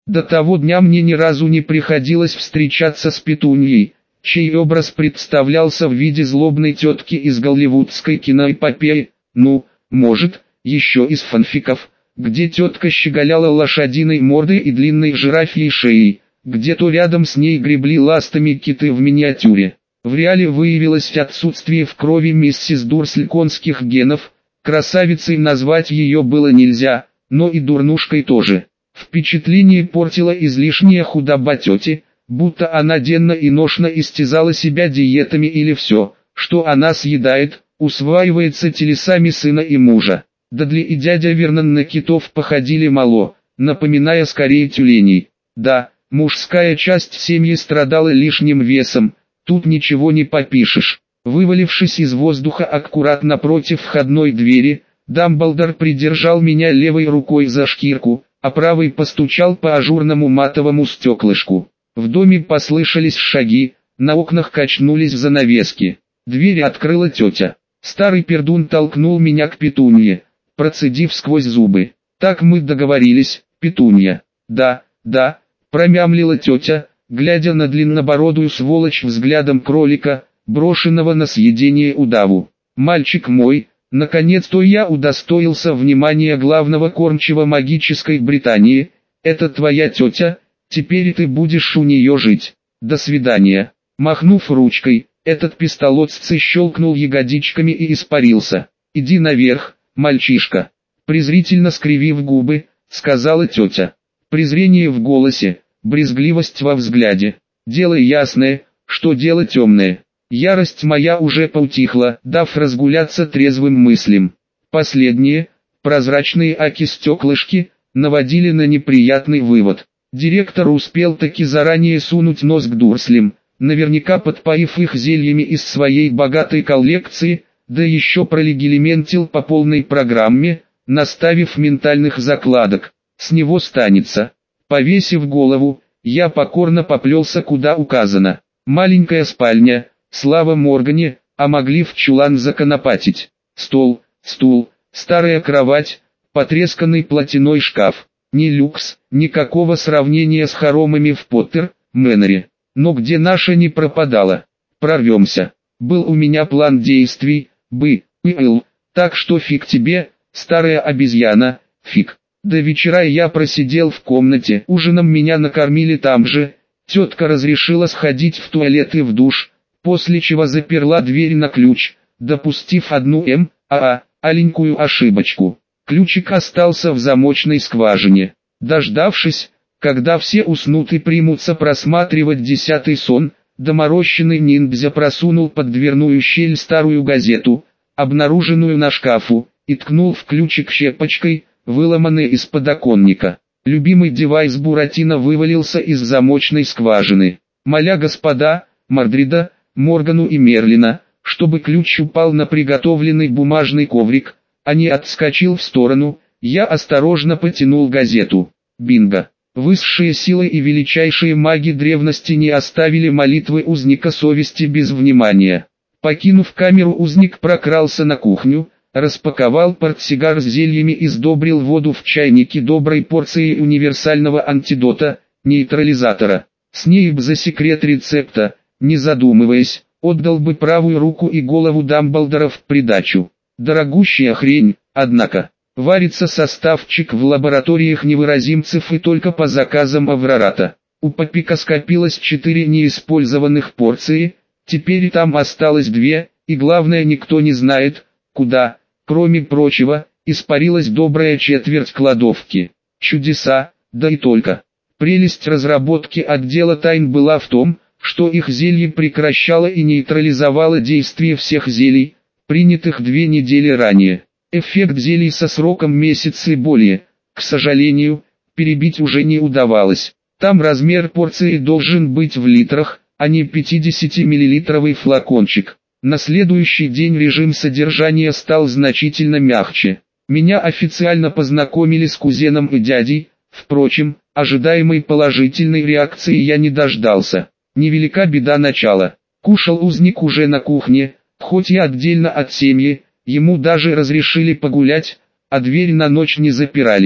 До того дня мне ни разу не приходилось встречаться с Петуньей, чей образ представлялся в виде злобной тетки из голливудской киноэпопеи, ну, может, еще из фанфиков, где тетка щеголяла лошадиной мордой и длинной жирафьей шеей, где-то рядом с ней гребли ластами киты в миниатюре. В реале выявилось отсутствие в крови миссис Дурсль конских генов, красавицей назвать ее было нельзя, но и дурнушкой тоже. Впечатление портила излишняя худоба тети, будто она денно и ношно истязала себя диетами или все, что она съедает, усваивается телесами сына и мужа. Дадли и дядя Вернон на китов походили мало, напоминая скорее тюленей. Да, мужская часть семьи страдала лишним весом, тут ничего не попишешь. Вывалившись из воздуха аккуратно против входной двери, Дамблдор придержал меня левой рукой за шкирку, а правой постучал по ажурному матовому стеклышку. В доме послышались шаги, на окнах качнулись занавески. Дверь открыла тетя. Старый пердун толкнул меня к Петунье, процедив сквозь зубы. «Так мы договорились, Петунья». «Да, да», промямлила тетя, глядя на длиннобородую сволочь взглядом кролика, брошенного на съедение удаву. «Мальчик мой, наконец-то я удостоился внимания главного кормчего магической Британии. Это твоя тетя, теперь ты будешь у нее жить. До свидания». Махнув ручкой, этот пистолотец щелкнул ягодичками и испарился. «Иди наверх, мальчишка», презрительно скривив губы, сказала тетя. Презрение в голосе, брезгливость во взгляде. Дело ясное, что дело темное. Ярость моя уже поутихла, дав разгуляться трезвым мыслям. Последние, прозрачные аки-стеклышки, наводили на неприятный вывод. Директор успел таки заранее сунуть нос к Дурслям, наверняка подпоив их зельями из своей богатой коллекции, да еще пролегилиментил по полной программе, наставив ментальных закладок. С него станется. Повесив голову, я покорно поплелся куда указано. Маленькая спальня, слава Моргане, а могли в чулан законопатить. Стол, стул, старая кровать, потресканный платяной шкаф. Ни люкс, никакого сравнения с хоромами в Поттер, Мэннере. Но где наша не пропадала? Прорвемся. Был у меня план действий, так что фиг тебе, старая обезьяна, фиг. До вечера я просидел в комнате, ужином меня накормили там же, тетка разрешила сходить в туалет и в душ, после чего заперла дверь на ключ, допустив одну аленькую ошибочку. Ключик остался в замочной скважине. Дождавшись, когда все уснут и примутся просматривать 10-й сон, доморощенный ниндзя просунул под дверную щель старую газету, обнаруженную на шкафу, и ткнул в ключик щепочкой, выломанной из подоконника. Любимый девайс Буратино вывалился из замочной скважины. Моля господа, Мордрида, Моргану и Мерлина, чтобы ключ упал на приготовленный бумажный коврик, а не отскочил в сторону, я осторожно потянул газету. Бинго! Высшие силы и величайшие маги древности не оставили молитвы узника совести без внимания. Покинув камеру, узник прокрался на кухню, распаковал портсигар с зельями и сдобрил воду в чайнике доброй порцией универсального антидота, нейтрализатора. С ней б за секрет рецепта, не задумываясь, отдал бы правую руку и голову Дамблдора в придачу. Дорогущая хрень, однако. Варится составчик в лабораториях невыразимцев и только по заказам Аврората. У Попика скопилось 4 неиспользованных порции, теперь там осталось 2, и главное, никто не знает, куда, кроме прочего, испарилась добрая четверть кладовки. Чудеса, да и только. Прелесть разработки отдела тайн была в том, что их зелье прекращало и нейтрализовало действие всех зелий, принятых 2 недели ранее. Эффект зелий со сроком месяц и более, к сожалению, перебить уже не удавалось. Там размер порции должен быть в литрах, а не 50-миллилитровый флакончик. На следующий день режим содержания стал значительно мягче. Меня официально познакомили с кузеном и дядей, впрочем, ожидаемой положительной реакции я не дождался. Невелика беда начала. Кушал узник уже на кухне, хоть и отдельно от семьи. Ему даже разрешили погулять, а дверь на ночь не запирали.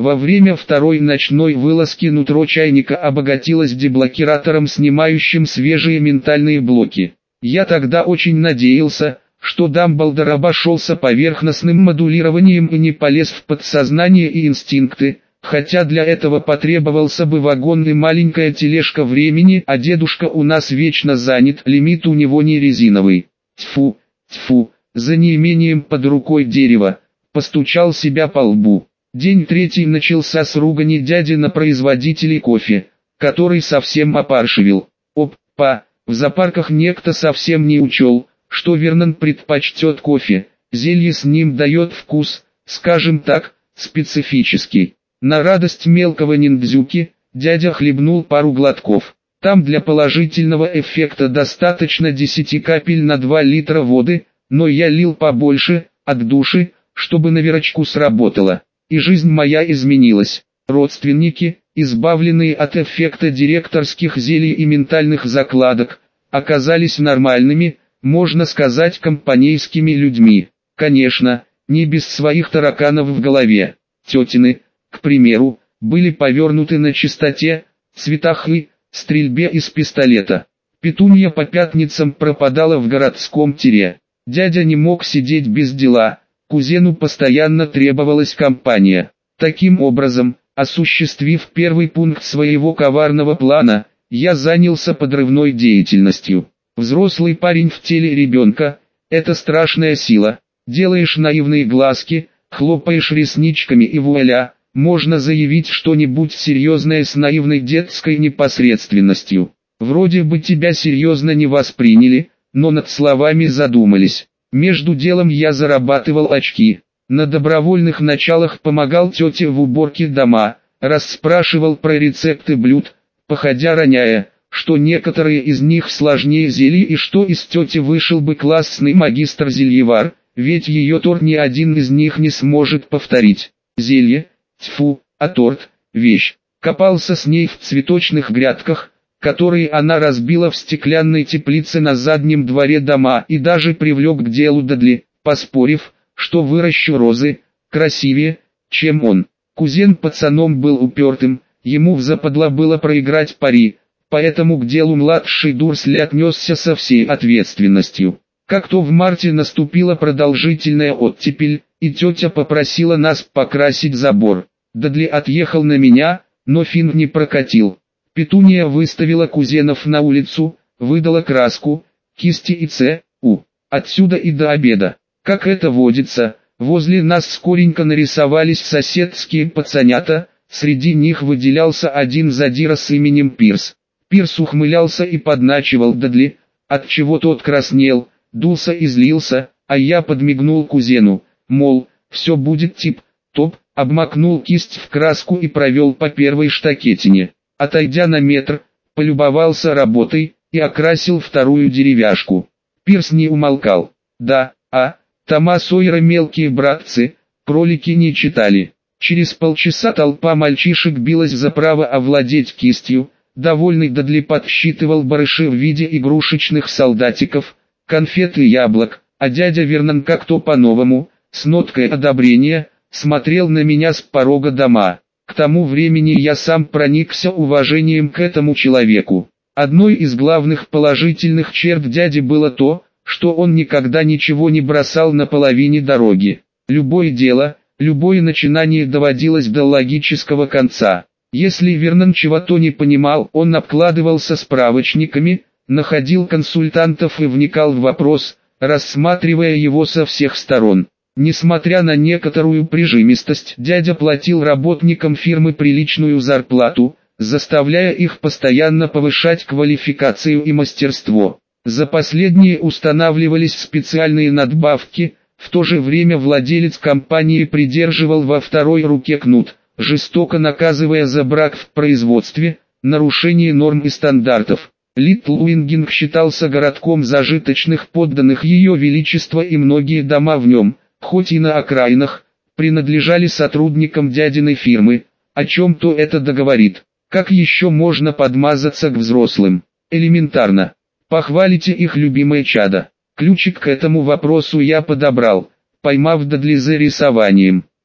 Во время второй ночной вылазки нутро чайника обогатилось деблокиратором, снимающим свежие ментальные блоки. Я тогда очень надеялся, что Дамблдор обошелся поверхностным модулированием и не полез в подсознание и инстинкты, хотя для этого потребовался бы вагон и маленькая тележка времени, а дедушка у нас вечно занят, лимит у него не резиновый. Тьфу, тьфу, за неимением под рукой дерева, постучал себя по лбу. День третий начался с ругани дяди на производителей кофе, который совсем опаршивил. Опа, в зоопарках некто совсем не учел, что Вернон предпочтет кофе, зелье с ним дает вкус, скажем так, специфический. На радость мелкого ниндзюки, дядя хлебнул пару глотков. Там для положительного эффекта достаточно 10 капель на 2 литра воды, но я лил побольше, от души, чтобы наверочку сработало. И жизнь моя изменилась. Родственники, избавленные от эффекта директорских зелий и ментальных закладок, оказались нормальными, можно сказать, компанейскими людьми. Конечно, не без своих тараканов в голове. Тетины, к примеру, были повернуты на чистоте, цветах и стрельбе из пистолета. Петунья по пятницам пропадала в городском тире. Дядя не мог сидеть без дела, кузену постоянно требовалась компания. Таким образом, осуществив первый пункт своего коварного плана, я занялся подрывной деятельностью. Взрослый парень в теле ребенка – это страшная сила. Делаешь наивные глазки, хлопаешь ресничками и вуаля, можно заявить что-нибудь серьезное с наивной детской непосредственностью. Вроде бы тебя серьезно не восприняли, но над словами задумались. Между делом я зарабатывал очки. На добровольных началах помогал тете в уборке дома, расспрашивал про рецепты блюд, походя роняя, что некоторые из них сложнее зелий и что из тети вышел бы классный магистр-зельевар, ведь ее торт ни один из них не сможет повторить. Зелье, тьфу, а торт – вещь. Копался с ней в цветочных грядках, которые она разбила в стеклянной теплице на заднем дворе дома, и даже привлек к делу Дадли, поспорив, что выращу розы красивее, чем он. Кузен пацаном был упертым, ему взападло было проиграть пари, поэтому к делу младший Дурсли отнесся со всей ответственностью. Как-то в марте наступила продолжительная оттепель, и тетя попросила нас покрасить забор. Дадли отъехал на меня, но финт не прокатил. Петунья выставила кузенов на улицу, выдала краску, кисти и ЦУ. Отсюда и до обеда. Как это водится, возле нас скоренько нарисовались соседские пацанята, среди них выделялся один задира с именем Пирс. Пирс ухмылялся и подначивал Дадли, отчего тот краснел, дулся и злился, а я подмигнул кузену, мол, все будет тип-топ, обмакнул кисть в краску и провел по первой штакетине. Отойдя на метр, полюбовался работой и окрасил вторую деревяшку. Пирс не умолкал. Да, Тома Сойера мелкие братцы, кролики не читали. Через полчаса толпа мальчишек билась за право овладеть кистью, довольный Дадли подсчитывал барыши в виде игрушечных солдатиков, конфет и яблок, а дядя Вернон как-то по-новому, с ноткой одобрения, смотрел на меня с порога дома. К тому времени я сам проникся уважением к этому человеку. Одной из главных положительных черт дяди было то, что он никогда ничего не бросал на половине дороги. Любое дело, любое начинание доводилось до логического конца. Если Вернон чего-то не понимал, он обкладывался справочниками, находил консультантов и вникал в вопрос, рассматривая его со всех сторон. Несмотря на некоторую прижимистость, дядя платил работникам фирмы приличную зарплату, заставляя их постоянно повышать квалификацию и мастерство. За последние устанавливались специальные надбавки, в то же время владелец компании придерживал во второй руке кнут, жестоко наказывая за брак в производстве, нарушение норм и стандартов. Литл Уингинг считался городком зажиточных подданных Ее Величества, и многие дома в нем, хоть и на окраинах, принадлежали сотрудникам дядиной фирмы. О чем-то это договорит. Как еще можно подмазаться к взрослым? Элементарно. Похвалите их любимое чадо. Ключик к этому вопросу я подобрал, поймав Дадли за рисованием.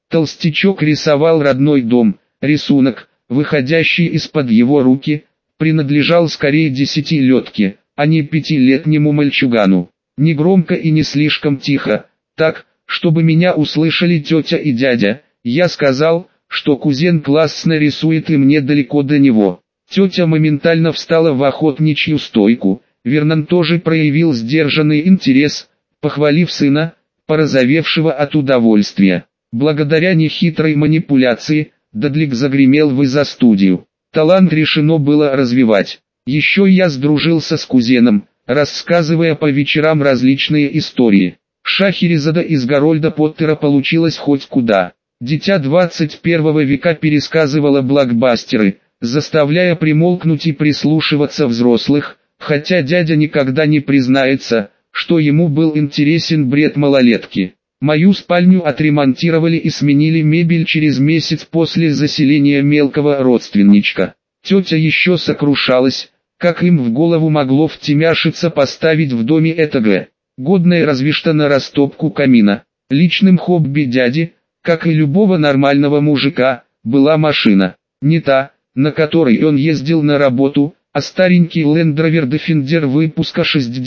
Толстячок рисовал родной дом. Рисунок, выходящий из-под его руки, принадлежал скорее десятилетке, а не пятилетнему мальчугану. Не громко и не слишком тихо, так, чтобы меня услышали тетя и дядя, я сказал, что кузен классно рисует и мне далеко до него. Тетя моментально встала в охотничью стойку, Вернон тоже проявил сдержанный интерес, похвалив сына, порозовевшего от удовольствия. Благодаря нехитрой манипуляции, Дадлик загремел в изо-студию. Талант решено было развивать. Еще я сдружился с кузеном, рассказывая по вечерам различные истории. Шахерезада из Гарольда Поттера получилось хоть куда. Дитя 21 века пересказывало блокбастеры, заставляя примолкнуть и прислушиваться взрослых, хотя дядя никогда не признается, что ему был интересен бред малолетки. Мою спальню отремонтировали и сменили мебель через месяц после заселения мелкого родственничка. Тетя еще сокрушалась, как им в голову могло втемяшиться поставить в доме ЭТГ, годное разве что на растопку камина. Личным хобби дяди, как и любого нормального мужика, была машина. Не та, на которой он ездил на работу, а старенький Land Rover Defender выпуска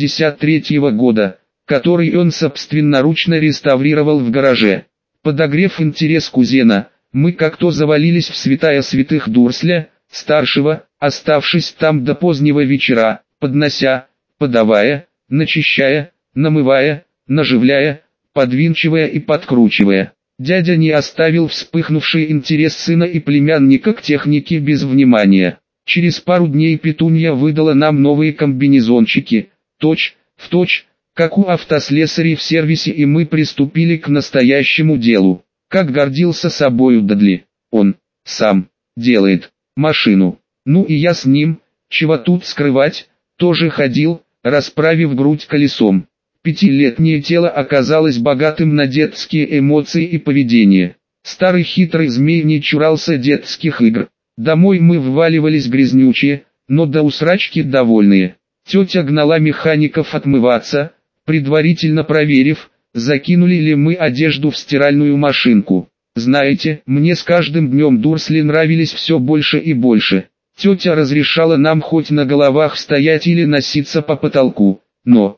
63-го года, который он собственноручно реставрировал в гараже. Подогрев интерес кузена, мы как-то завалились в святая святых Дурсля, старшего, оставшись там до позднего вечера, поднося, подавая, начищая, намывая, наживляя, подвинчивая и подкручивая. Дядя не оставил вспыхнувший интерес сына и племянника к технике без внимания. Через пару дней Петунья выдала нам новые комбинезончики, точь в точь, как у автослесарей в сервисе, и мы приступили к настоящему делу. Как гордился собою Дадли, он сам делает машину. Ну и я с ним, чего тут скрывать, тоже ходил, расправив грудь колесом. Пятилетнее тело оказалось богатым на детские эмоции и поведение. Старый хитрый змей не чурался детских игр. Домой мы вваливались грязнючие, но до усрачки довольные. Тетя гнала механиков отмываться, предварительно проверив, закинули ли мы одежду в стиральную машинку. Знаете, мне с каждым днем Дурсли нравились все больше и больше. Тетя разрешала нам хоть на головах стоять или носиться по потолку, но,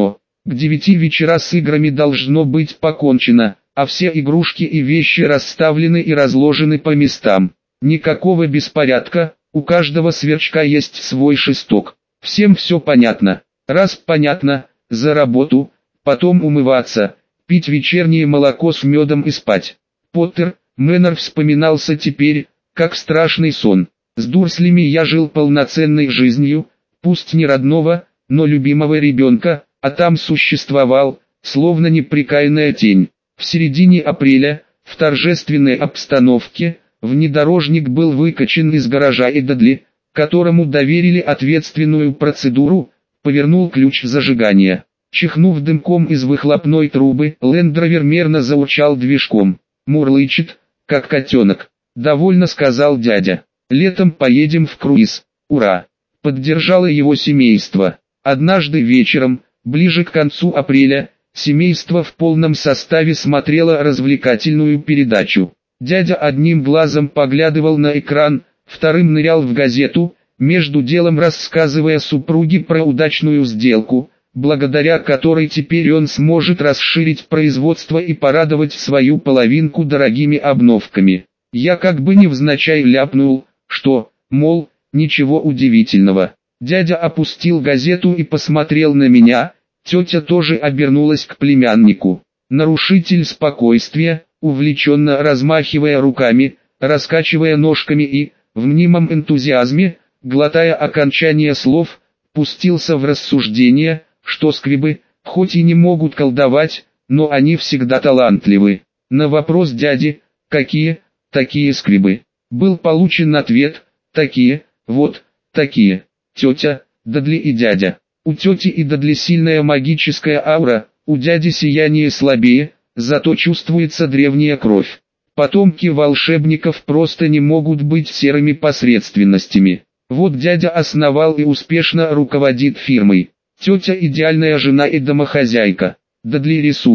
к 9 вечера с играми должно быть покончено, а все игрушки и вещи расставлены и разложены по местам. Никакого беспорядка, у каждого сверчка есть свой шесток. Всем все понятно. Раз понятно, за работу, потом умываться, пить вечернее молоко с медом и спать. Поттер, Мэннер вспоминался теперь, как страшный сон. С Дурслями я жил полноценной жизнью, пусть не родного, но любимого ребенка, а там существовал, словно непрекаянная тень. В середине апреля, в торжественной обстановке, внедорожник был выкачан из гаража, и Дадли, которому доверили ответственную процедуру, повернул ключ зажигания. Чихнув дымком из выхлопной трубы, Land Rover мерно заурчал движком. «Мурлычет, как котенок», — довольно сказал дядя. «Летом поедем в круиз, ура!» Поддержало его семейство. Однажды вечером, ближе к концу апреля, семейство в полном составе смотрело развлекательную передачу. Дядя одним глазом поглядывал на экран, вторым нырял в газету, между делом рассказывая супруге про удачную сделку, благодаря которой теперь он сможет расширить производство и порадовать свою половинку дорогими обновками. Я как бы невзначай ляпнул, что, мол, ничего удивительного. Дядя опустил газету и посмотрел на меня, тетя тоже обернулась к племяннику. Нарушитель спокойствия, увлеченно размахивая руками, раскачивая ножками и, в мнимом энтузиазме, глотая окончание слов, пустился в рассуждение, что скрибы, хоть и не могут колдовать, но они всегда талантливы. На вопрос дяди, какие, такие скрибы, был получен ответ, такие, вот, такие. Тетя, Дадли и дядя. У тети и Дадли сильная магическая аура, у дяди сияние слабее, зато чувствуется древняя кровь. Потомки волшебников просто не могут быть серыми посредственностями. Вот дядя основал и успешно руководит фирмой. Тетя идеальная жена и домохозяйка. Дадли рисует.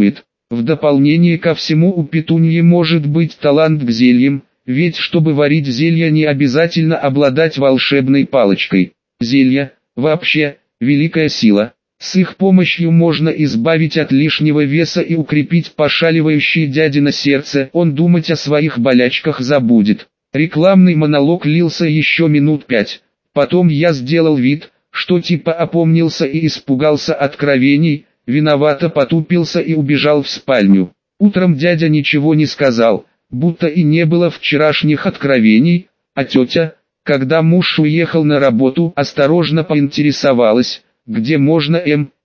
В дополнение ко всему у петуньи может быть талант к зельям, ведь чтобы варить зелья не обязательно обладать волшебной палочкой. Зелья, вообще, великая сила. С их помощью можно избавить от лишнего веса и укрепить пошаливающее дядино сердце, он думать о своих болячках забудет. Рекламный монолог лился еще минут 5. Потом я сделал вид, что типа опомнился и испугался откровений, виновато потупился и убежал в спальню. Утром дядя ничего не сказал, будто и не было вчерашних откровений, а тетя, когда муж уехал на работу, осторожно поинтересовалась, где можно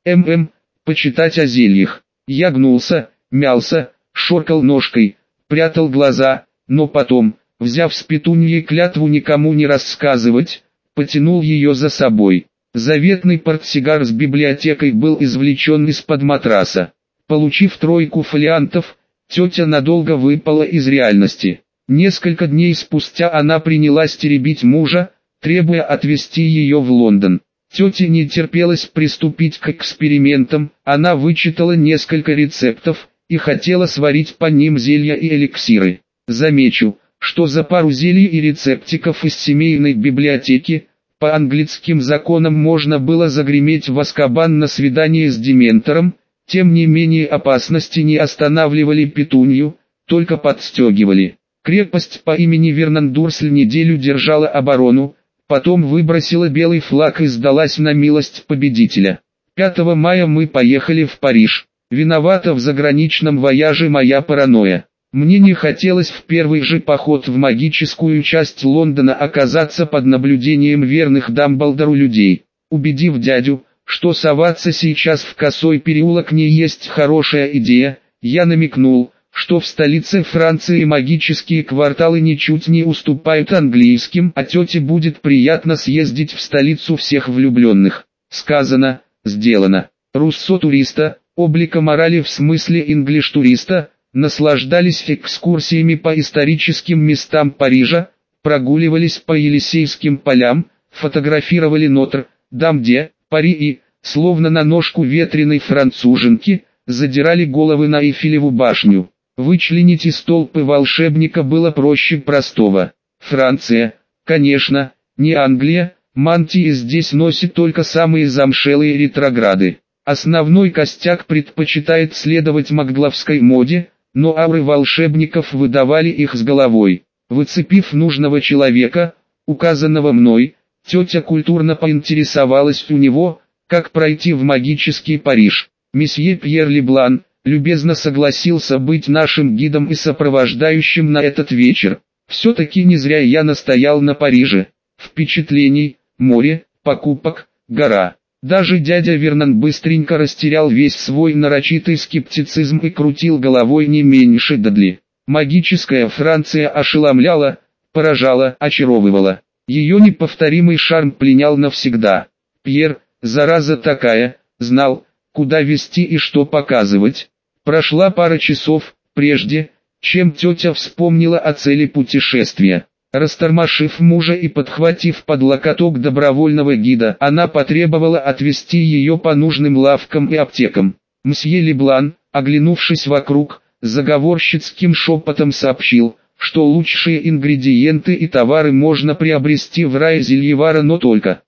почитать о зельях. Я гнулся, мялся, шоркал ножкой, прятал глаза, но потом, взяв с петуньей клятву никому не рассказывать, потянул ее за собой. Заветный портсигар с библиотекой был извлечен из-под матраса. Получив 3 фолиантов, тетя надолго выпала из реальности. Несколько дней спустя она принялась теребить мужа, требуя отвезти ее в Лондон. Тете не терпелось приступить к экспериментам, она вычитала несколько рецептов и хотела сварить по ним зелья и эликсиры. Замечу, что за пару зелий и рецептиков из семейной библиотеки, по английским законам можно было загреметь в Азкабан на свидание с дементором, тем не менее опасности не останавливали петунью, только подстегивали. Крепость по имени Вернандурсль неделю держала оборону, потом выбросила белый флаг и сдалась на милость победителя. 5 мая мы поехали в Париж. Виновата в заграничном вояже моя паранойя. Мне не хотелось в первый же поход в магическую часть Лондона оказаться под наблюдением верных Дамблдору людей. Убедив дядю, что соваться сейчас в косой переулок не есть хорошая идея, я намекнул, что в столице Франции магические кварталы ничуть не уступают английским, а тете будет приятно съездить в столицу всех влюбленных. Сказано, сделано. Руссо-туриста, облика морали в смысле инглиш-туриста, наслаждались экскурсиями по историческим местам Парижа, прогуливались по Елисейским полям, фотографировали Нотр-Дам-де, Пари и, словно на ножку ветреной француженки, задирали головы на Эйфелеву башню. Вычленить из толпы волшебника было проще простого. Франция, конечно, не Англия, мантии здесь носят только самые замшелые ретрограды. Основной костяк предпочитает следовать магловской моде, но ауры волшебников выдавали их с головой. Выцепив нужного человека, указанного мной, тетя культурно поинтересовалась у него, как пройти в магический Париж. Месье Пьер Леблан любезно согласился быть нашим гидом и сопровождающим на этот вечер. Все-таки не зря я настоял на Париже. Впечатлений, море, покупок, гора. Даже дядя Вернон быстренько растерял весь свой нарочитый скептицизм и крутил головой не меньше Дадли. Магическая Франция ошеломляла, поражала, очаровывала. Ее неповторимый шарм пленял навсегда. Пьер, зараза такая, знал, куда вести и что показывать. Прошла пара часов, прежде, чем тетя вспомнила о цели путешествия. Растормошив мужа и подхватив под локоток добровольного гида, она потребовала отвезти ее по нужным лавкам и аптекам. Мсье Леблан, оглянувшись вокруг, заговорщицким шепотом сообщил, что лучшие ингредиенты и товары можно приобрести в рае зельевара, но только.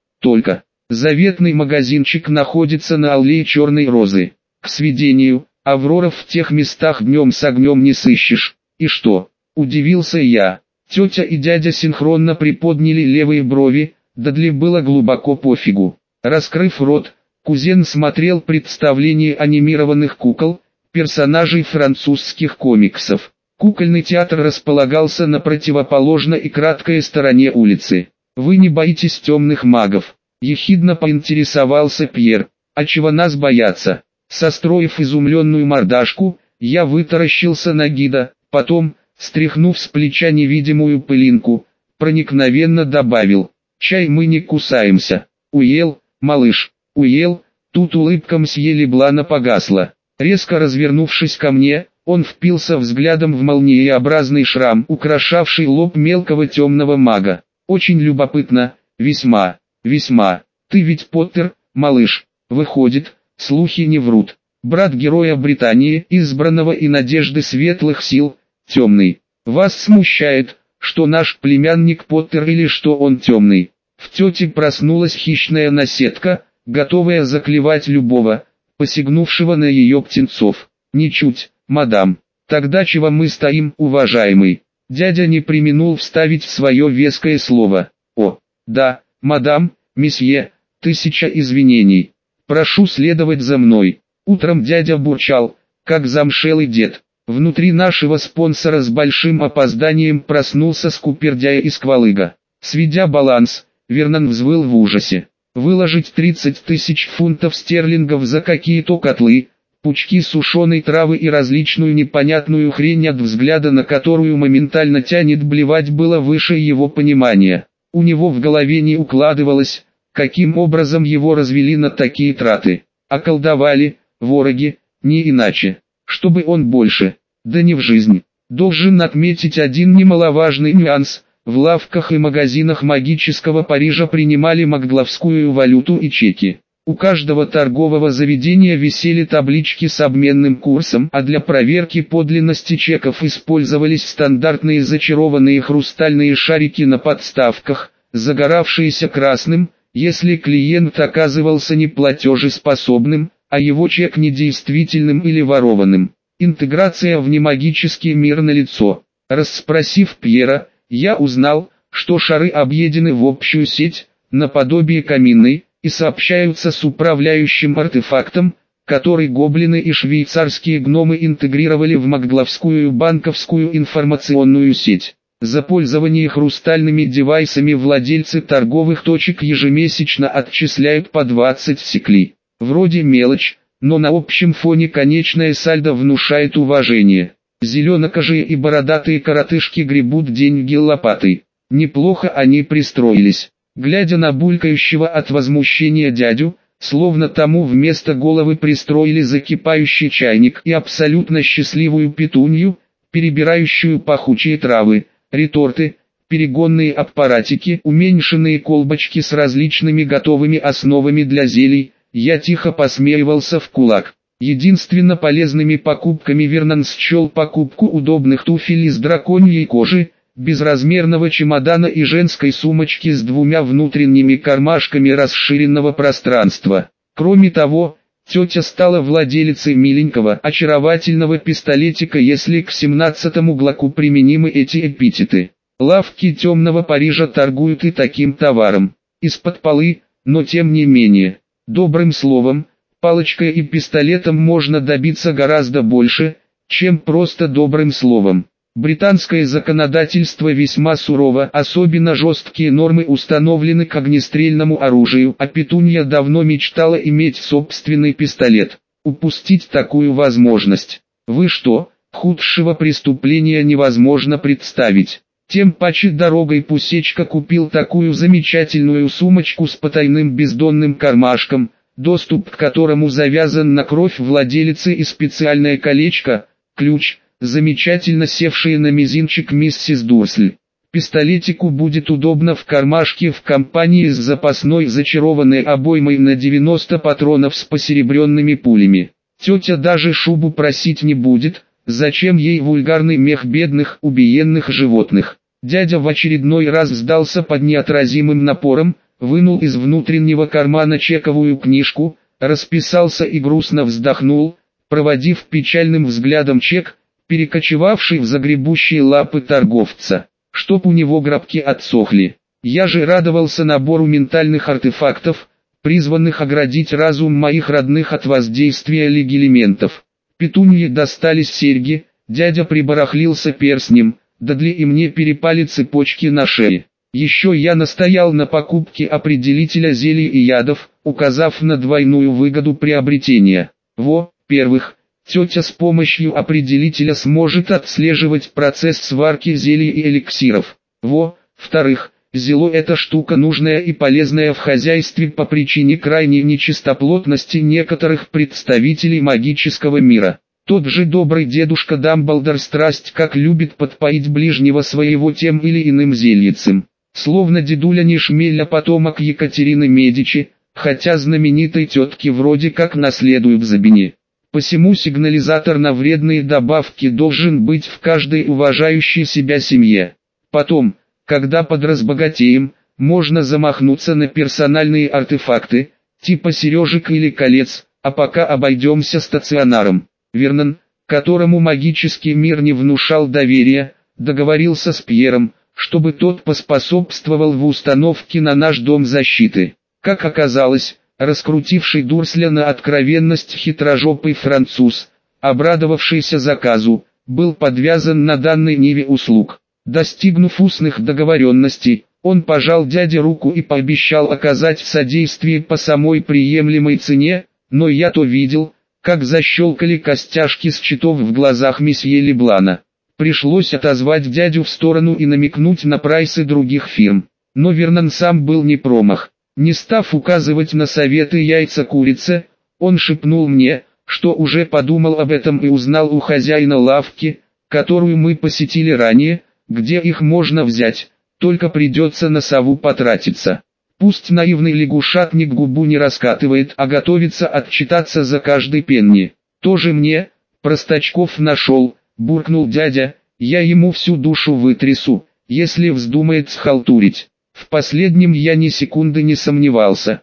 Заветный магазинчик находится на аллее Черной Розы. К сведению, Авроров в тех местах днем с огнем не сыщешь. И что? Удивился я. Тетя и дядя синхронно приподняли левые брови, Дадли было глубоко пофигу. Раскрыв рот, кузен смотрел представление анимированных кукол, персонажей французских комиксов. Кукольный театр располагался на противоположной и краткой стороне улицы. «Вы не боитесь темных магов?» — ехидно поинтересовался Пьер. «А чего нас бояться?» Состроив изумленную мордашку, я вытаращился на гида, потом, стряхнув с плеча невидимую пылинку, проникновенно добавил: «Чай мы не кусаемся. Уел, малыш, уел». Тут улыбка мсье Леблана погасла. Резко развернувшись ко мне, он впился взглядом в молниеобразный шрам, украшавший лоб мелкого темного мага. «Очень любопытно, весьма. Ты ведь Поттер, малыш. Выходит, слухи не врут». брат героя Британии, избранного и надежды светлых сил, темный. Вас смущает, что наш племянник Поттер или что он темный. В тете проснулась хищная наседка, готовая заклевать любого, посягнувшего на ее птенцов. Ничуть, мадам. Тогда чего мы стоим, уважаемый? Дядя не преминул вставить свое веское слово. О, да, мадам, месье, 1000 извинений. Прошу следовать за мной. Утром дядя бурчал, как замшелый дед. Внутри нашего спонсора с большим опозданием проснулся скупердяй и сквалыга. Сведя баланс, Вернон взвыл в ужасе. Выложить 30 000 фунтов стерлингов за какие-то котлы, пучки сушеной травы и различную непонятную хрень, от взгляда на которую моментально тянет блевать, было выше его понимания. У него в голове не укладывалось, каким образом его развели на такие траты. Околдовали, вороги, не иначе. Чтобы он больше, да не в жизнь. Должен отметить один немаловажный нюанс. В лавках и магазинах магического Парижа принимали макгловскую валюту и чеки. У каждого торгового заведения висели таблички с обменным курсом, а для проверки подлинности чеков использовались стандартные зачарованные хрустальные шарики на подставках, загоравшиеся красным, если клиент оказывался неплатежеспособным, а его чек недействительным или ворованным. Интеграция в немагический мир налицо. Расспросив Пьера, я узнал, что шары объедены в общую сеть, наподобие каминной, и сообщаются с управляющим артефактом, который гоблины и швейцарские гномы интегрировали в макгловскую банковскую информационную сеть. За пользование хрустальными девайсами владельцы торговых точек ежемесячно отчисляют по 20 секли. Вроде мелочь, но на общем фоне конечное сальдо внушает уважение. Зеленокожие и бородатые коротышки гребут деньги лопатой. Неплохо они пристроились. Глядя на булькающего от возмущения дядю, словно тому вместо головы пристроили закипающий чайник, и абсолютно счастливую петунью, перебирающую пахучие травы, реторты, перегонные аппаратики, уменьшенные колбочки с различными готовыми основами для зелий, я тихо посмеивался в кулак. Единственно полезными покупками Вернон счел покупку удобных туфель из драконьей кожи, безразмерного чемодана и женской сумочки с 2 внутренними кармашками расширенного пространства. Кроме того, тетя стала владелицей миленького, очаровательного пистолетика, если к 17-му глаку применимы эти эпитеты. Лавки темного Парижа торгуют и таким товаром. Из-под полы, но тем не менее. Добрым словом, палочкой и пистолетом можно добиться гораздо больше, чем просто добрым словом. Британское законодательство весьма сурово, особенно жесткие нормы установлены к огнестрельному оружию, а Петунья давно мечтала иметь собственный пистолет. Упустить такую возможность. Вы что, худшего преступления невозможно представить. Тем паче дорогой Пусечка купил такую замечательную сумочку с потайным бездонным кармашком, доступ к которому завязан на кровь владелицы, и специальное колечко, ключ, замечательно севшие на мизинчик миссис Дурсль. Пистолетику будет удобно в кармашке в компании с запасной зачарованной обоймой на 90 патронов с посеребренными пулями. Тетя даже шубу просить не будет, зачем ей вульгарный мех бедных убиенных животных. Дядя в очередной раз сдался под неотразимым напором, вынул из внутреннего кармана чековую книжку, расписался и грустно вздохнул, проводив печальным взглядом чек, перекочевавший в загребущие лапы торговца, чтоб у него грабки отсохли. Я же радовался набору ментальных артефактов, призванных оградить разум моих родных от воздействия легилементов. Петунье достались серьги, дядя прибарахлился перстнем, Дадли и мне перепали цепочки на шее. Еще я настоял на покупке определителя зелий и ядов, указав на двойную выгоду приобретения. Во-первых, тетя с помощью определителя сможет отслеживать процесс сварки зелий и эликсиров. Во-вторых, зело – это штука нужная и полезная в хозяйстве по причине крайней нечистоплотности некоторых представителей магического мира. Тот же добрый дедушка Дамблдор страсть как любит подпоить ближнего своего тем или иным зельицем. Словно дедуля не шмель, а потомок Екатерины Медичи, хотя знаменитой тетки вроде как наследуют за бене. Посему сигнализатор на вредные добавки должен быть в каждой уважающей себя семье. Потом, когда подразбогатеем, можно замахнуться на персональные артефакты, типа сережек или колец, а пока обойдемся стационаром. Вернон, которому магический мир не внушал доверия, договорился с Пьером, чтобы тот поспособствовал в установке на наш дом защиты. Как оказалось, раскрутивший Дурсля на откровенность хитрожопый француз, обрадовавшийся заказу, был подвязан на данной ниве услуг. Достигнув устных договоренностей, он пожал дяде руку и пообещал оказать содействие по самой приемлемой цене, но я-то видел, как защелкали костяшки с счетов в глазах месье Леблана. Пришлось отозвать дядю в сторону и намекнуть на прайсы других фирм. Но Вернон сам был не промах. Не став указывать на советы яйца-курицы, он шепнул мне, что уже подумал об этом и узнал у хозяина лавки, которую мы посетили ранее, где их можно взять, только придется на сову потратиться. Пусть наивный лягушатник губу не раскатывает, а готовится отчитаться за каждый пенни. Тоже мне, простачков нашел, буркнул дядя, я ему всю душу вытрясу, если вздумает схалтурить. В последнем я ни секунды не сомневался.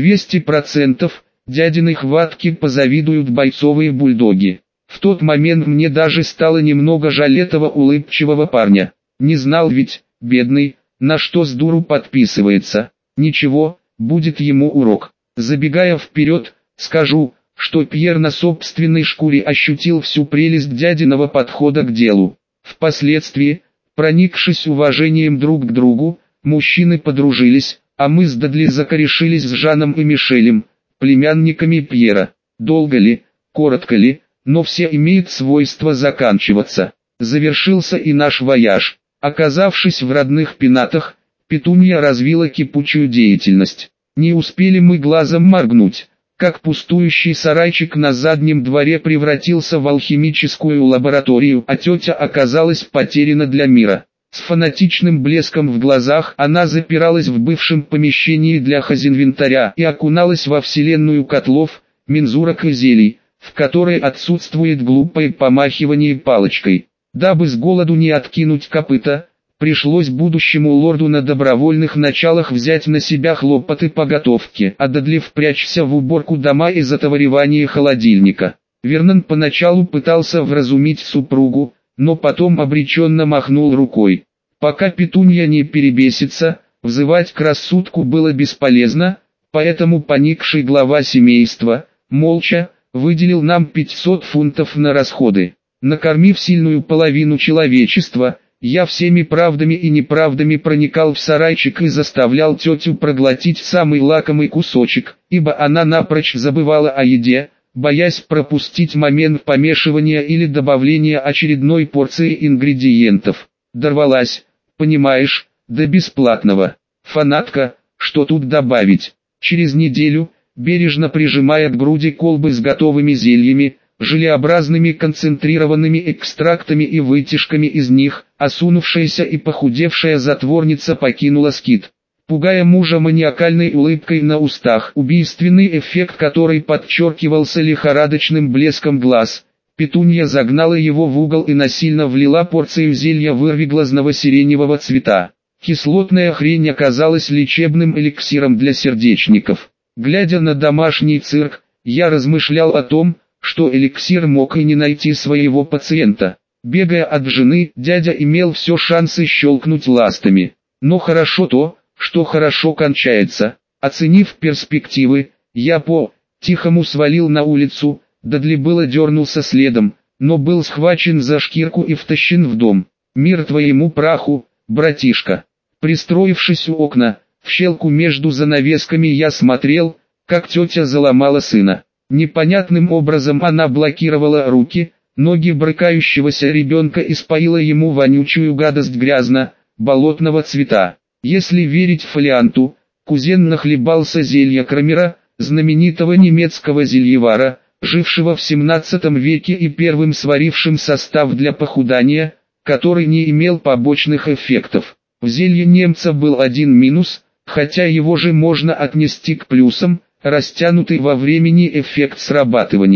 200% дядиной хватки позавидуют бойцовые бульдоги. В тот момент мне даже стало немного жаль этого улыбчивого парня. Не знал ведь, бедный, на что с дуру подписывается. Ничего, будет ему урок. Забегая вперед, скажу, что Пьер на собственной шкуре ощутил всю прелесть дядиного подхода к делу. Впоследствии, проникшись уважением друг к другу, мужчины подружились, а мы с Дадли закорешились с Жаном и Мишелем, племянниками Пьера. Долго ли, коротко ли, но все имеют свойство заканчиваться. Завершился и наш вояж. Оказавшись в родных пенатах, Петунья развила кипучую деятельность. Не успели мы глазом моргнуть, как пустующий сарайчик на заднем дворе превратился в алхимическую лабораторию, а тетя оказалась потеряна для мира. С фанатичным блеском в глазах она запиралась в бывшем помещении для хозинвентаря и окуналась во вселенную котлов, мензурок и зелий, в которой отсутствует глупое помахивание палочкой. Дабы с голоду не откинуть копыта, пришлось будущему лорду на добровольных началах взять на себя хлопоты по готовке, а Дадли впрячься в уборку дома и затоваривание холодильника. Вернон поначалу пытался вразумить супругу, но потом обреченно махнул рукой. Пока Петунья не перебесится, взывать к рассудку было бесполезно, поэтому поникший глава семейства, молча, выделил нам 500 фунтов на расходы. Накормив сильную половину человечества, я всеми правдами и неправдами проникал в сарайчик и заставлял тетю проглотить самый лакомый кусочек, ибо она напрочь забывала о еде, боясь пропустить момент помешивания или добавления очередной порции ингредиентов. Дорвалась, понимаешь, до бесплатного. Фанатка, что тут добавить? Через неделю, бережно прижимая к груди колбы с готовыми зельями, желеобразными концентрированными экстрактами и вытяжками из них, осунувшаяся и похудевшая затворница покинула скит. Пугая мужа маниакальной улыбкой на устах, убийственный эффект которой подчеркивался лихорадочным блеском глаз, Петунья загнала его в угол и насильно влила порцию зелья вырвиглазного сиреневого цвета. Кислотная хрень оказалась лечебным эликсиром для сердечников. Глядя на домашний цирк, я размышлял о том, что эликсир мог и не найти своего пациента. Бегая от жены, дядя имел все шансы щелкнуть ластами. Но хорошо то, что хорошо кончается. Оценив перспективы, я по-тихому свалил на улицу, Дадли было дернулся следом, но был схвачен за шкирку и втащен в дом. Мир твоему праху, братишка. Пристроившись у окна, в щелку между занавесками я смотрел, как тетя заломала сына. Непонятным образом она блокировала руки, ноги брыкающегося ребенка и споила ему вонючую гадость болотного цвета. Если верить фолианту, кузен нахлебался зелья Крамера, знаменитого немецкого зельевара, жившего в 17 веке и первым сварившим состав для похудания, который не имел побочных эффектов. В зелье немца был один минус, хотя его же можно отнести к плюсам, растянутый во времени эффект срабатывания.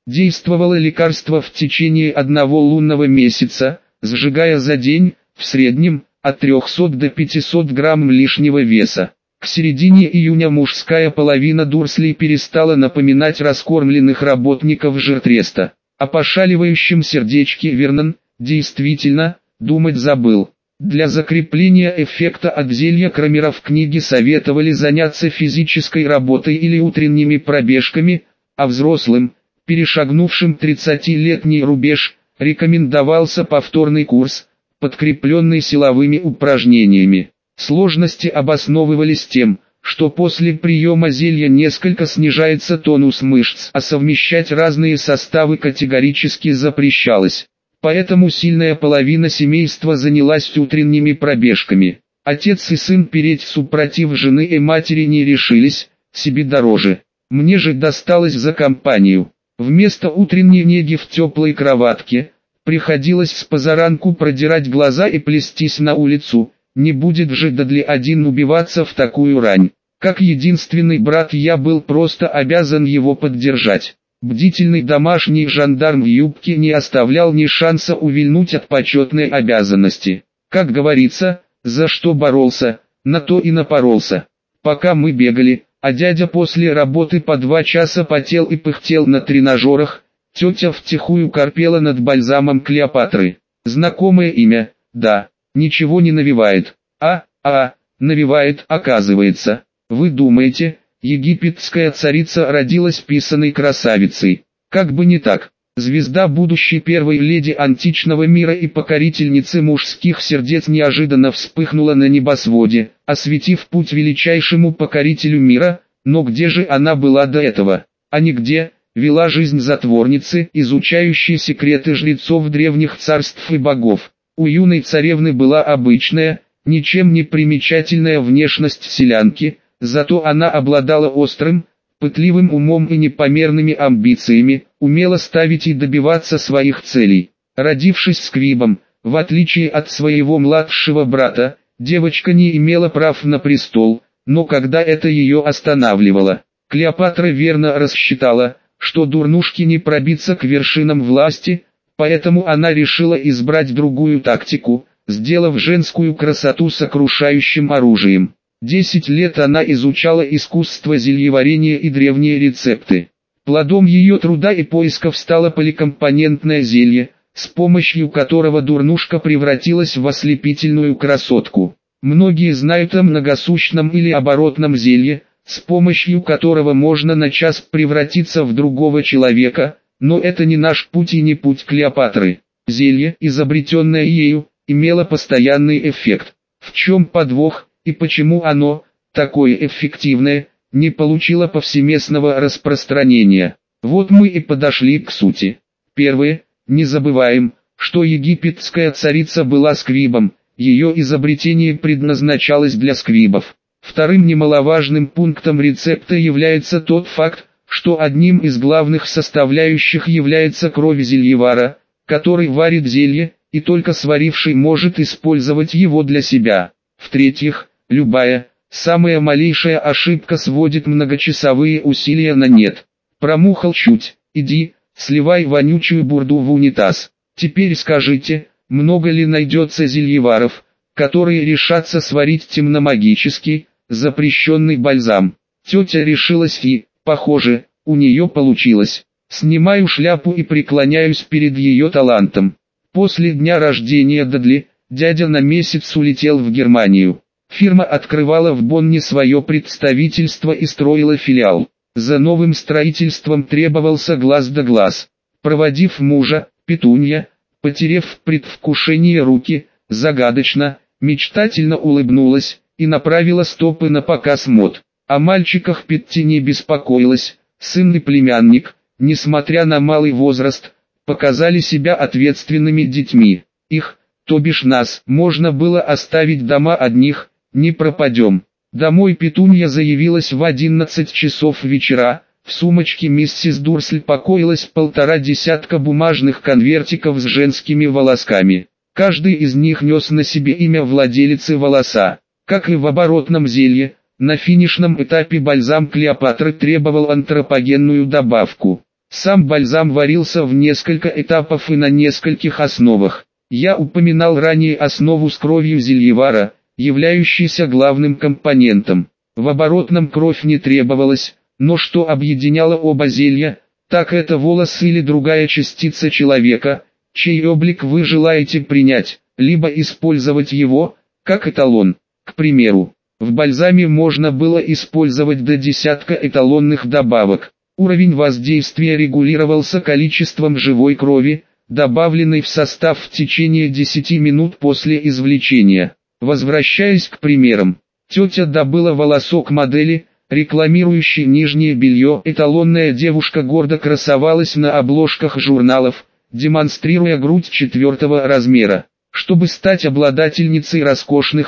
Действовало лекарство в течение одного лунного месяца, сжигая за день, в среднем, от 300 до 500 грамм лишнего веса. К середине июня мужская половина Дурслей перестала напоминать раскормленных работников жиртреста. О пошаливающем сердечке Вернон, действительно, думать забыл. Для закрепления эффекта от зелья Крамера в книге советовали заняться физической работой или утренними пробежками, а взрослым, перешагнувшим 30-летний рубеж, рекомендовался повторный курс, подкрепленный силовыми упражнениями. Сложности обосновывались тем, что после приема зелья несколько снижается тонус мышц, а совмещать разные составы категорически запрещалось. Поэтому сильная половина семейства занялась утренними пробежками. Отец и сын переть супротив жены и матери не решились, себе дороже. Мне же досталось за компанию. Вместо утренней неги в теплой кроватке, приходилось с позаранку продирать глаза и плестись на улицу. Не будет же Дадли один убиваться в такую рань. Как единственный брат я был просто обязан его поддержать. Бдительный домашний жандарм в юбке не оставлял ни шанса увильнуть от почетной обязанности. Как говорится, за что боролся, на то и напоролся. Пока мы бегали, а дядя после работы по 2 часа потел и пыхтел на тренажерах, тетя втихую корпела над бальзамом Клеопатры. Знакомое имя, да, ничего не навевает. Навевает, оказывается. Вы думаете, египетская царица родилась писаной красавицей? Как бы не так. Звезда будущей первой леди античного мира и покорительницы мужских сердец неожиданно вспыхнула на небосводе, осветив путь величайшему покорителю мира, но где же она была до этого? А нигде, вела жизнь затворницы, изучающей секреты жрецов древних царств и богов. У юной царевны была обычная, ничем не примечательная внешность селянки, зато она обладала острым, пытливым умом и непомерными амбициями, умела ставить и добиваться своих целей. Родившись сквибом, в отличие от своего младшего брата, девочка не имела прав на престол, но когда это ее останавливало, Клеопатра верно рассчитала, что дурнушке не пробиться к вершинам власти, поэтому она решила избрать другую тактику, сделав женскую красоту сокрушающим оружием. 10 лет она изучала искусство зельеварения и древние рецепты. Плодом ее труда и поисков стало поликомпонентное зелье, с помощью которого дурнушка превратилась в ослепительную красотку. Многие знают о многосущном или оборотном зелье, с помощью которого можно на час превратиться в другого человека, но это не наш путь и не путь Клеопатры. Зелье, изобретенное ею, имело постоянный эффект. В чем подвох, и почему оно, такое эффективное, не получило повсеместного распространения? Вот мы и подошли к сути. Первое, не забываем, что египетская царица была сквибом, ее изобретение предназначалось для сквибов. Вторым немаловажным пунктом рецепта является тот факт, что одним из главных составляющих является кровь зельевара, который варит зелье, и только сваривший может использовать его для себя. В-третьих, любая, самая малейшая ошибка сводит многочасовые усилия на нет. Промухал чуть, иди, сливай вонючую бурду в унитаз. Теперь скажите, много ли найдется зельеваров, которые решатся сварить темномагический, запрещенный бальзам? Тетя решилась и, похоже, у нее получилось. Снимаю шляпу и преклоняюсь перед ее талантом. После дня рождения Дадли, дядя на месяц улетел в Германию. Фирма открывала в Бонне свое представительство и строила филиал. За новым строительством требовался глаз да глаз. Проводив мужа, Петунья, потерев в предвкушении руки, загадочно, мечтательно улыбнулась и направила стопы на показ мод. О мальчиках Петти не беспокоилась, сын и племянник, несмотря на малый возраст, показали себя ответственными детьми. Их, то бишь нас, можно было оставить дома одних, не пропадем. Домой Петунья заявилась в 11 часов вечера, в сумочке миссис Дурсль покоилось 1,5 десятка бумажных конвертиков с женскими волосками. Каждый из них нес на себе имя владелицы волоса. Как и в оборотном зелье, на финишном этапе бальзам Клеопатры требовал антропогенную добавку. Сам бальзам варился в несколько этапов и на нескольких основах. Я упоминал ранее основу с кровью зельевара, являющейся главным компонентом. В оборотном кровь не требовалась, но что объединяло оба зелья, так это волос или другая частица человека, чей облик вы желаете принять, либо использовать его, как эталон. К примеру, в бальзаме можно было использовать до десятка эталонных добавок. Уровень воздействия регулировался количеством живой крови, добавленной в состав в течение 10 минут после извлечения. Возвращаясь к примерам, тетя добыла волосок модели, рекламирующей нижнее белье. Эталонная девушка гордо красовалась на обложках журналов, демонстрируя грудь 4-го размера. Чтобы стать обладательницей роскошных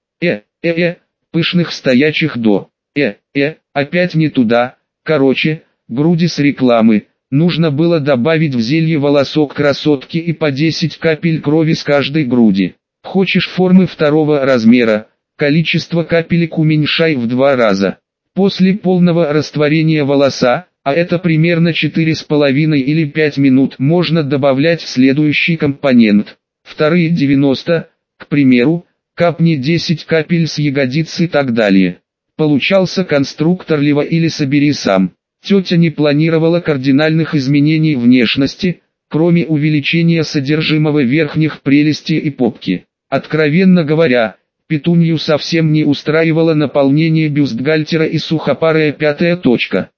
пышных стоячих до. Опять не туда, короче, груди с рекламы. Нужно было добавить в зелье волосок красотки и по 10 капель крови с каждой груди. Хочешь формы 2-го размера, количество капелек уменьшай в 2 раза. После полного растворения волоса, а это примерно 4,5 или 5 минут, можно добавлять следующий компонент. Вторые 90, к примеру, капни 10 капель с ягодиц и так далее. Получался конструктор лева или собери сам. Тетя не планировала кардинальных изменений внешности, кроме увеличения содержимого верхних прелестей и попки. Откровенно говоря, Петунью совсем не устраивало наполнение бюстгальтера и сухопарая 5-я точка.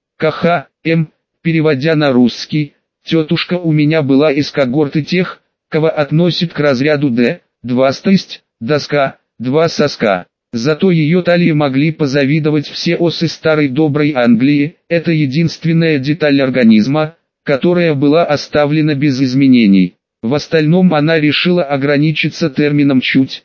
Переводя на русский, тетушка у меня была из когорты тех, кого относят к разряду D2, то есть доска, 2 соска. Зато ее талии могли позавидовать все осы старой доброй Англии. Это единственная деталь организма, которая была оставлена без изменений. В остальном она решила ограничиться термином чуть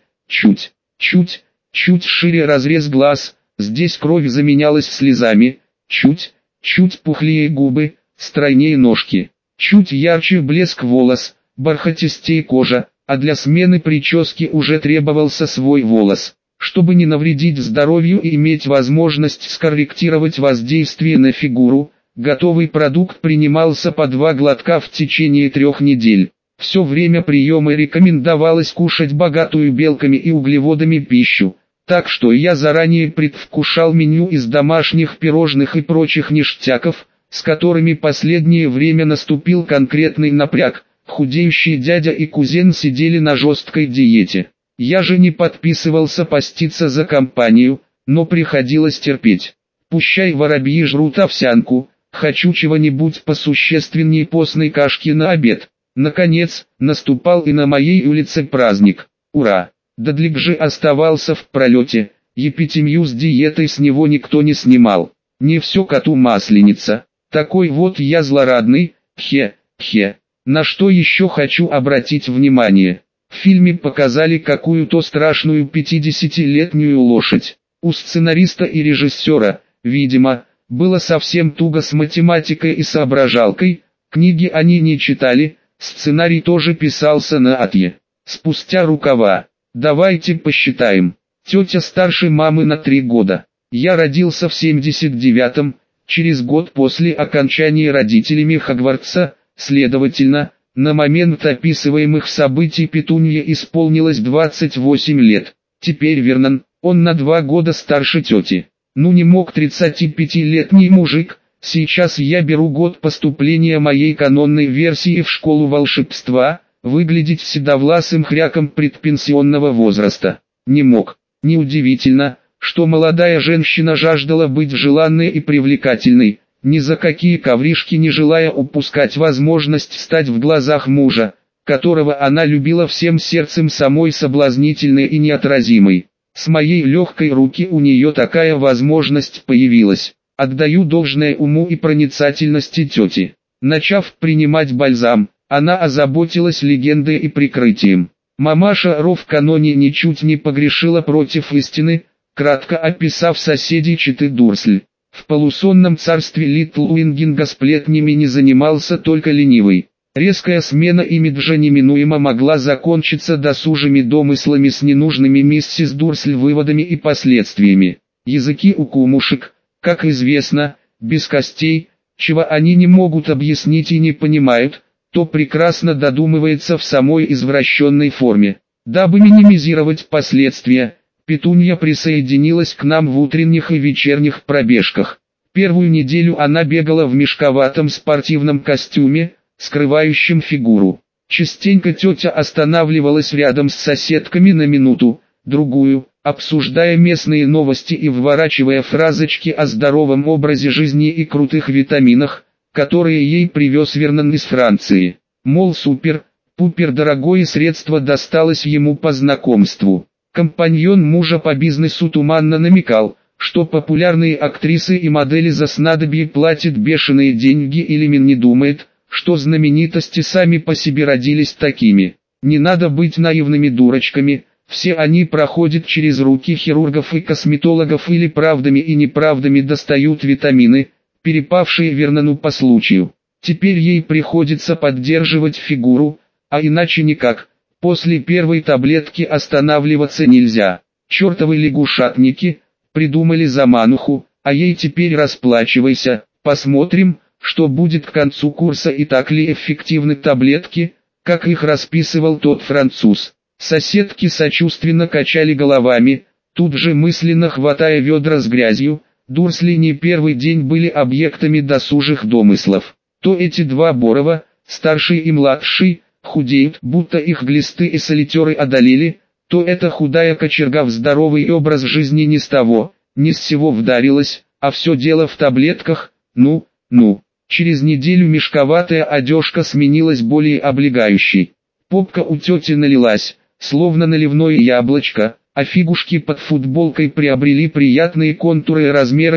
шире разрез глаз, здесь кровь заменялась слезами, чуть пухлее губы, стройнее ножки, чуть ярче блеск волос, бархатистее кожа, а для смены прически уже требовался свой волос. Чтобы не навредить здоровью и иметь возможность скорректировать воздействие на фигуру, готовый продукт принимался по 2 глотка в течение 3 недель. Все время приема рекомендовалось кушать богатую белками и углеводами пищу, так что я заранее предвкушал меню из домашних пирожных и прочих ништяков, с которыми последнее время наступил конкретный напряг. Худеющий дядя и кузен сидели на жесткой диете. Я же не подписывался поститься за компанию, но приходилось терпеть. Пущай воробьи жрут овсянку, хочу чего-нибудь посущественнее постной кашки на обед. Наконец, наступал и на моей улице праздник. Ура! Дадлик же оставался в пролете, епитемью с диетой с него никто не снимал. Не все коту масленица. Такой вот я злорадный, На что еще хочу обратить внимание. В фильме показали какую-то страшную 50-летнюю лошадь. У сценариста и режиссера, видимо, было совсем туго с математикой и соображалкой, книги они не читали, сценарий тоже писался на АТЕ. Спустя рукава. Давайте посчитаем. Тетя старше мамы на 3 года. Я родился в 79-м, через год после окончания родителями Хогвартса, следовательно, на момент описываемых событий Петунье исполнилось 28 лет. Теперь Вернон, он на 2 года старше тети. Ну не мог 35-летний мужик, сейчас я беру год поступления моей канонной версии в школу волшебства, выглядеть седовласым хряком предпенсионного возраста. Не мог. Неудивительно, что молодая женщина жаждала быть желанной и привлекательной, ни за какие ковришки не желая упускать возможность стать в глазах мужа, которого она любила всем сердцем, самой соблазнительной и неотразимой. С моей легкой руки у нее такая возможность появилась. Отдаю должное уму и проницательности тети. Начав принимать бальзам, она озаботилась легендой и прикрытием. Мамаша Ро в каноне ничуть не погрешила против истины, кратко описав соседей четы Дурсль. В полусонном царстве Литл Уингинга сплетнями не занимался только ленивый. Резкая смена имиджа неминуемо могла закончиться досужими домыслами с ненужными миссис Дурсль выводами и последствиями. Языки у кумушек, как известно, без костей, чего они не могут объяснить и не понимают, то прекрасно додумывается в самой извращенной форме. Дабы минимизировать последствия, Петунья присоединилась к нам в утренних и вечерних пробежках. Первую неделю она бегала в мешковатом спортивном костюме, скрывающем фигуру. Частенько тетя останавливалась рядом с соседками на минуту, другую, обсуждая местные новости и вворачивая фразочки о здоровом образе жизни и крутых витаминах, которые ей привез Вернон из Франции. Мол, супер-пупер дорогое средство досталось ему по знакомству. Компаньон мужа по бизнесу туманно намекал, что популярные актрисы и модели за снадобье платят бешеные деньги, или Мин не думает, что знаменитости сами по себе родились такими. Не надо быть наивными дурочками, все они проходят через руки хирургов и косметологов или правдами и неправдами достают витамины, перепавшие Вернону по случаю. Теперь ей приходится поддерживать фигуру, а иначе никак. После первой таблетки останавливаться нельзя. Чертовы лягушатники придумали замануху, а ей теперь расплачивайся. Посмотрим, что будет к концу курса и так ли эффективны таблетки, как их расписывал тот француз. Соседки сочувственно качали головами, тут же мысленно хватая ведра с грязью. Дурсли не первый день были объектами досужих домыслов. То эти два Борова, старший и младший, худеют, будто их глисты и солитеры одолели, то эта худая кочерга в здоровый образ жизни ни с того, ни с сего вдарилась, а все дело в таблетках. Ну. Через неделю мешковатая одежка сменилась более облегающей. Попка у тети налилась, словно наливное яблочко, а фигушки под футболкой приобрели приятные контуры размера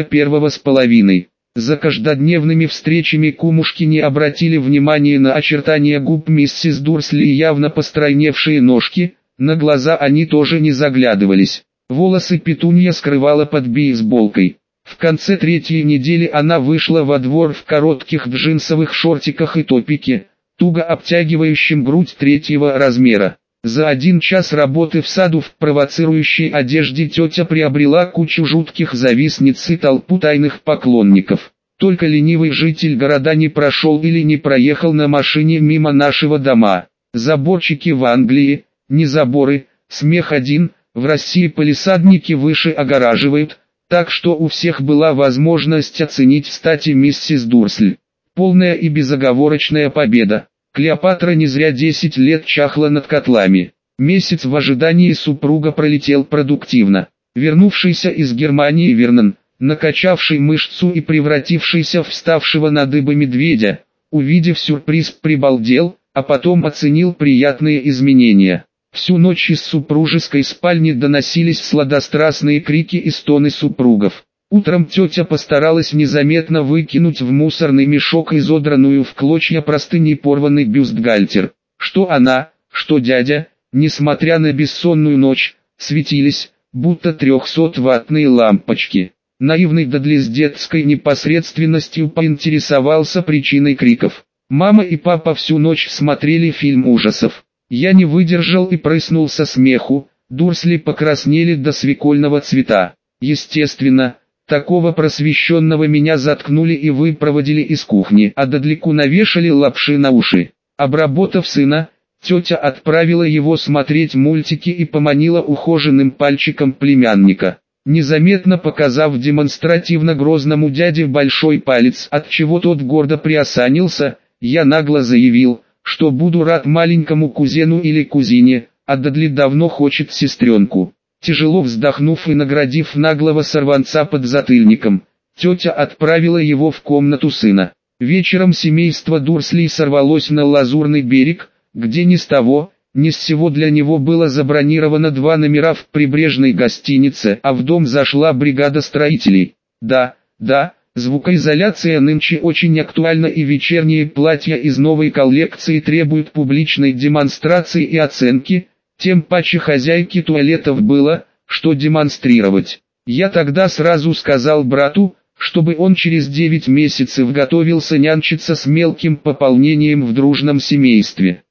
1,5. За каждодневными встречами кумушки не обратили внимания на очертания губ миссис Дурсли и явно постройневшие ножки, на глаза они тоже не заглядывались. Волосы Петунья скрывала под бейсболкой. В конце третьей недели она вышла во двор в коротких джинсовых шортиках и топике, туго обтягивающем грудь 3-го размера. За 1 час работы в саду в провоцирующей одежде тетя приобрела кучу жутких завистниц и толпу тайных поклонников. Только ленивый житель города не прошел или не проехал на машине мимо нашего дома. Заборчики в Англии, не заборы, смех один, в России палисадники выше огораживают, так что у всех была возможность оценить стати миссис Дурсль. Полная и безоговорочная победа. Клеопатра не зря 10 лет чахла над котлами. Месяц в ожидании супруга пролетел продуктивно. Вернувшийся из Германии Вернон, накачавший мышцу и превратившийся в вставшего на дыбы медведя, увидев сюрприз, прибалдел, а потом оценил приятные изменения. Всю ночь из супружеской спальни доносились сладострастные крики и стоны супругов. Утром тетя постаралась незаметно выкинуть в мусорный мешок изодранную в клочья простыни порванный бюстгальтер. Что она, что дядя, несмотря на бессонную ночь, светились, будто 300-ваттные лампочки. Наивный Дадли с детской непосредственностью поинтересовался причиной криков. Мама и папа всю ночь смотрели фильм ужасов. Я не выдержал и прыснул со смеху, Дурсли покраснели до свекольного цвета. Естественно, такого просвещенного меня заткнули и выпроводили из кухни, а Дадлику навешали лапши на уши. Обработав сына, тетя отправила его смотреть мультики и поманила ухоженным пальчиком племянника. Незаметно показав демонстративно грозному дяде большой палец, от чего тот гордо приосанился, я нагло заявил, что буду рад маленькому кузену или кузине, а Дадли давно хочет сестренку. Тяжело вздохнув и наградив наглого сорванца подзатыльником, тетя отправила его в комнату сына. Вечером семейство Дурслей сорвалось на Лазурный берег, где ни с того, ни с сего для него было забронировано 2 номера в прибрежной гостинице, а в дом зашла бригада строителей. Да, звукоизоляция нынче очень актуальна, и вечерние платья из новой коллекции требуют публичной демонстрации и оценки, тем паче хозяйке туалетов было, что демонстрировать. Я тогда сразу сказал брату, чтобы он через 9 месяцев готовился нянчиться с мелким пополнением в дружном семействе.